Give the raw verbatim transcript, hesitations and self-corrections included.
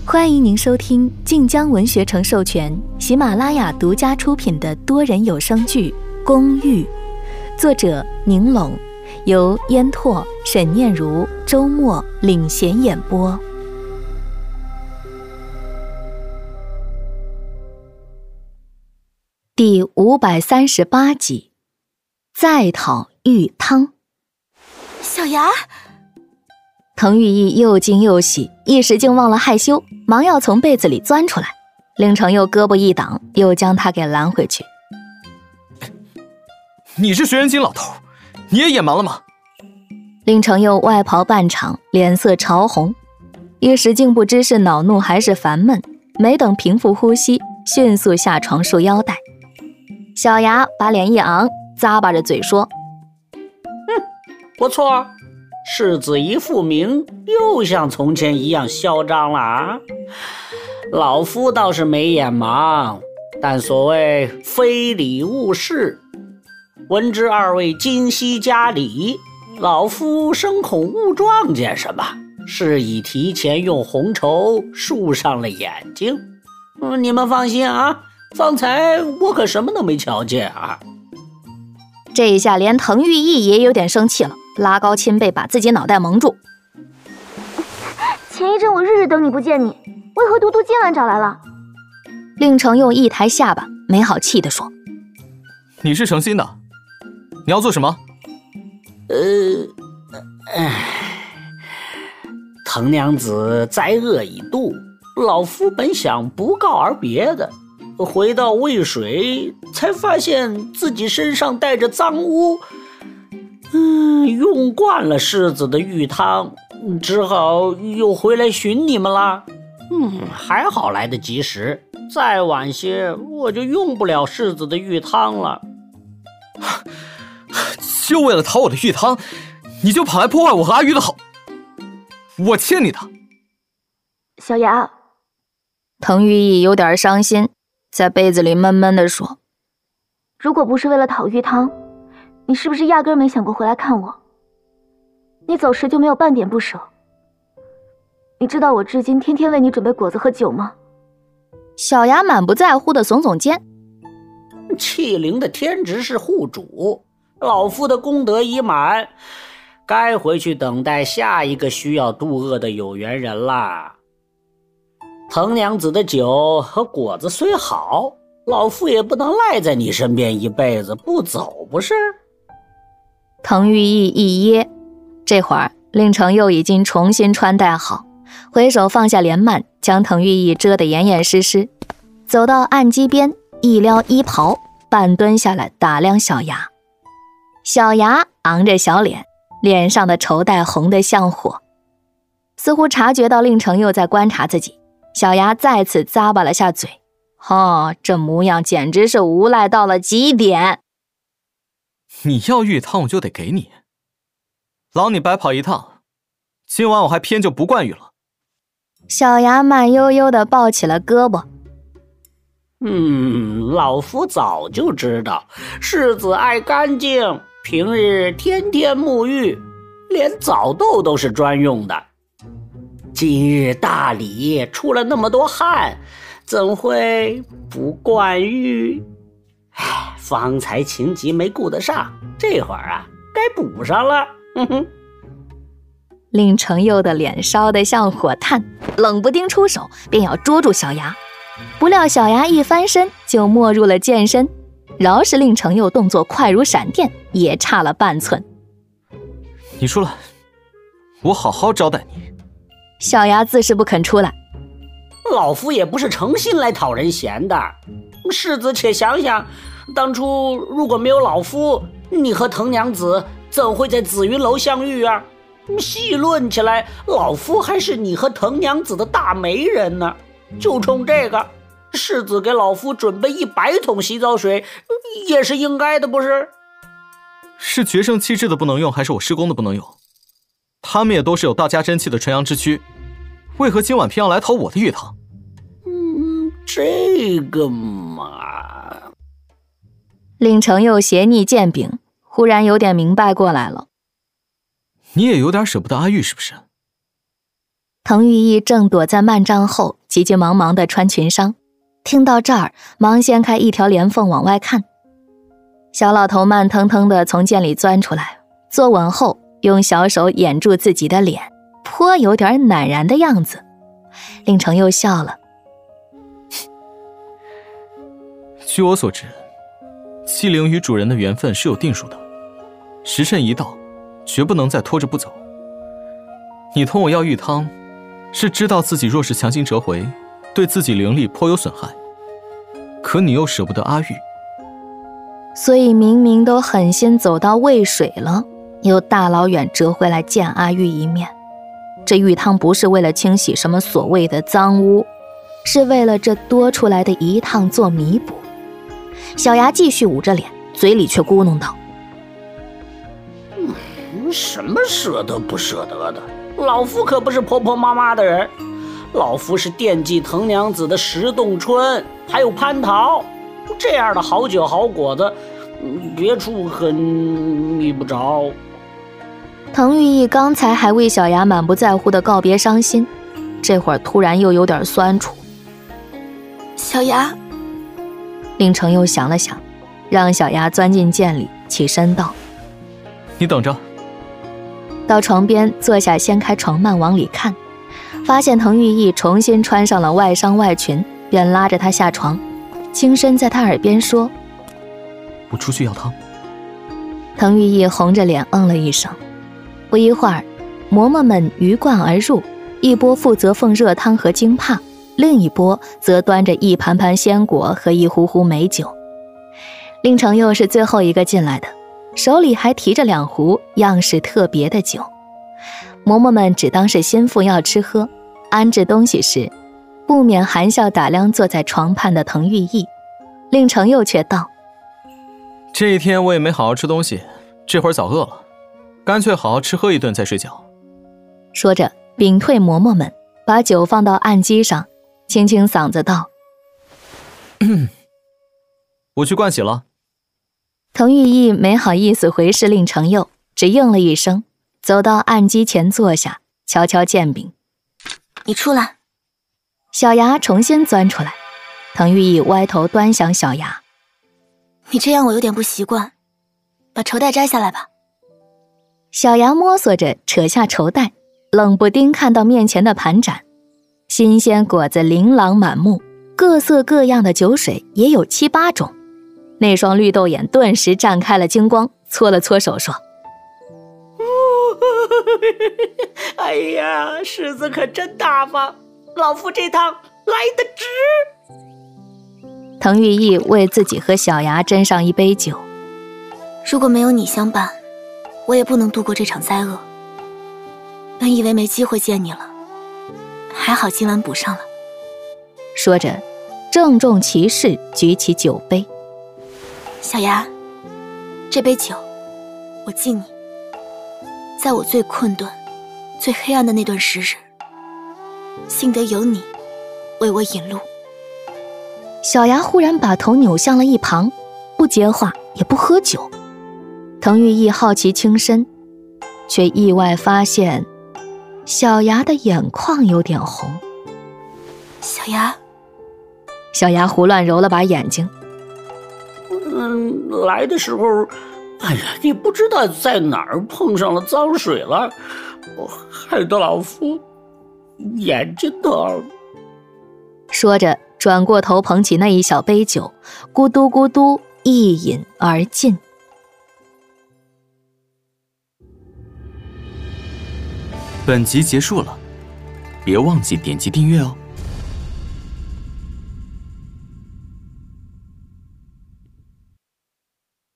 欢迎您收听晋江文学城授权、喜马拉雅独家出品的多人有声剧《公寓》，作者宁拢，由烟拓、沈念如、周末领衔演播。第五百三十八集，再讨玉汤。 小牙， 滕玉意又惊又喜，一时竟忘了害羞，忙要从被子里钻出来。令程又胳膊一挡，又将他给拦回去。 你是学人精老头，你也眼盲了吗？ 令程又外袍半敞，脸色潮红，一时竟不知是恼怒还是烦闷，没等平复呼吸，迅速下床束腰带。小牙把脸一昂，咂巴着嘴说： 嗯，不错，世子一复明，又像从前一样嚣张了啊！老夫倒是没眼盲，但所谓非礼勿视，闻之二位今夕加礼，老夫生恐误撞见什么，是以提前用红绸束上了眼睛。嗯，你们放心啊，方才我可什么都没瞧见啊！ 这一下连滕玉意也有点生气了，拉高亲背把自己脑袋蒙住。 前一阵我日日等你不见你，为何独独今晚找来了？ 令程又一抬下巴，没好气地说： 你是诚心的，你要做什么？ 呃，唉，滕娘子灾厄已度，老夫本想不告而别的，回到渭水才发现自己身上带着脏污，嗯，用惯了世子的玉汤，只好又回来寻你们啦。嗯，还好来得及时，再晚些我就用不了世子的玉汤了。 就为了讨我的玉汤，你就跑来破坏我和阿玉的好，我欠你的。 小牙， 滕玉意有点伤心，在被子里闷闷地说： 如果不是为了讨玉汤，你是不是压根没想过回来看我？你走时就没有半点不舍。你知道我至今天天为你准备果子和酒吗？ 小牙满不在乎地耸耸肩。 弃灵的天职是护主，老夫的功德已满，该回去等待下一个需要渡厄的有缘人啦。滕娘子的酒和果子虽好，老夫也不能赖在你身边一辈子不走，不是？ 滕玉意一噎，这会儿令程又已经重新穿戴好，回手放下帘幔，将滕玉意遮得严严实实，走到案几边，一撩衣袍，半蹲下来打量小牙。小牙昂着小脸，脸上的绸带红得像火，似乎察觉到令程又在观察自己。小牙再次咂巴了下嘴，哦，这模样简直是无赖到了极点。 你要玉汤我就得给你，劳你白跑一趟，今晚我还偏就不灌玉了。 小牙慢悠悠地抱起了胳膊。 嗯，老夫早就知道世子爱干净，平日天天沐浴，连澡豆都是专用的。今日大礼出了那么多汗，怎会不灌浴？唉，方才情急没顾得上，这会儿啊该补上了。哼哼。 令程佑的脸烧得像火炭，冷不丁出手便要捉住小牙，不料小牙一翻身就没入了剑身，饶是令程佑动作快如闪电，也差了半寸。 你出来，我好好招待你。 小牙自是不肯出来。 老夫也不是诚心来讨人嫌的，世子且想想，当初如果没有老夫，你和滕娘子怎会在紫云楼相遇啊？细论起来，老夫还是你和滕娘子的大媒人呢。就冲这个，世子给老夫准备一百桶洗澡水，也是应该的，不是？ 是决胜气质的不能用，还是我师公的不能用？他们也都是有道家真气的纯阳之躯，为何今晚偏要来讨我的玉汤？ 嗯，这个嘛…… 令程又斜睨剑柄，忽然有点明白过来了。 你也有点舍不得阿玉是不是？ 滕玉义正躲在幔帐后，急急忙忙地穿裙裳，听到这儿，忙掀开一条帘缝往外看。小老头慢腾腾地从间里钻出来，坐稳后用小手掩住自己的脸，颇有点赧然的样子。令程又笑了。 据我所知，欺凌与主人的缘分是有定数的，时辰一到，绝不能再拖着不走。你同我要玉汤，是知道自己若是强行折回，对自己灵力颇有损害，可你又舍不得阿玉， 所以明明都狠心走到渭水了，又大老远折回来见阿玉一面。这玉汤不是为了清洗什么所谓的脏污，是为了这多出来的一趟做弥补。小牙继续捂着脸，嘴里却咕哝道： 嗯，什么舍得不舍得的，老夫可不是婆婆妈妈的人，老夫是惦记滕娘子的石洞春还有蟠桃，这样的好酒好果子，别处可觅不着。 滕玉义刚才还为小牙满不在乎的告别伤心，这会儿突然又有点酸楚。 小牙， 令程又想了想，让小牙钻进涧里，起身道： 你等着。 到床边坐下，掀开床幔往里看，发现滕玉义重新穿上了外裳外裙，便拉着他下床，轻声在他耳边说： 我出去要汤。 滕玉义红着脸嗯了一声。不一会儿，嬷嬷们鱼贯而入，一波负责奉热汤和京帕，另一波则端着一盘盘鲜果和一壶壶美酒。令程又是最后一个进来的，手里还提着两壶样式特别的酒。嬷嬷们只当是心腹要吃喝，安置东西时不免含笑打量坐在床畔的滕玉义。令程又却道： 这一天我也没好好吃东西，这会儿早饿了，干脆好好吃喝一顿再睡觉。 说着屏退嬷嬷们，把酒放到案几上，清清嗓子道： 我去盥洗了。 滕玉义没好意思回视令程佑，只应了一声，走到案几前坐下，悄悄剑柄： 你出来。 小牙重新钻出来，滕玉义歪头端详小牙： 你这样我有点不习惯，把绸带摘下来吧。 小牙摸索着扯下绸带，冷不丁看到面前的盘盏，新鲜果子琳琅满目，各色各样的酒水也有七八种。那双绿豆眼顿时绽开了金光，搓了搓手说： 哎呀，柿子可真大方，老夫这趟来得值。 滕玉义为自己和小牙斟上一杯酒。 如果没有你相伴，我也不能度过这场灾厄。本以为没机会见你了，还好今晚补上了。 说着郑重其事举起酒杯： 小牙，这杯酒我敬你。在我最困顿最黑暗的那段时日，幸得有你为我引路。 小牙忽然把头扭向了一旁，不接话也不喝酒。滕玉义好奇轻身，却意外发现小牙的眼眶有点红。 小牙， 小牙胡乱揉了把眼睛： 嗯，来的时候，哎呀，你不知道在哪儿碰上了脏水了，害得老夫眼睛疼。 说着转过头捧起那一小杯酒，咕嘟咕嘟一饮而尽。 本集结束了，别忘记点击订阅哦。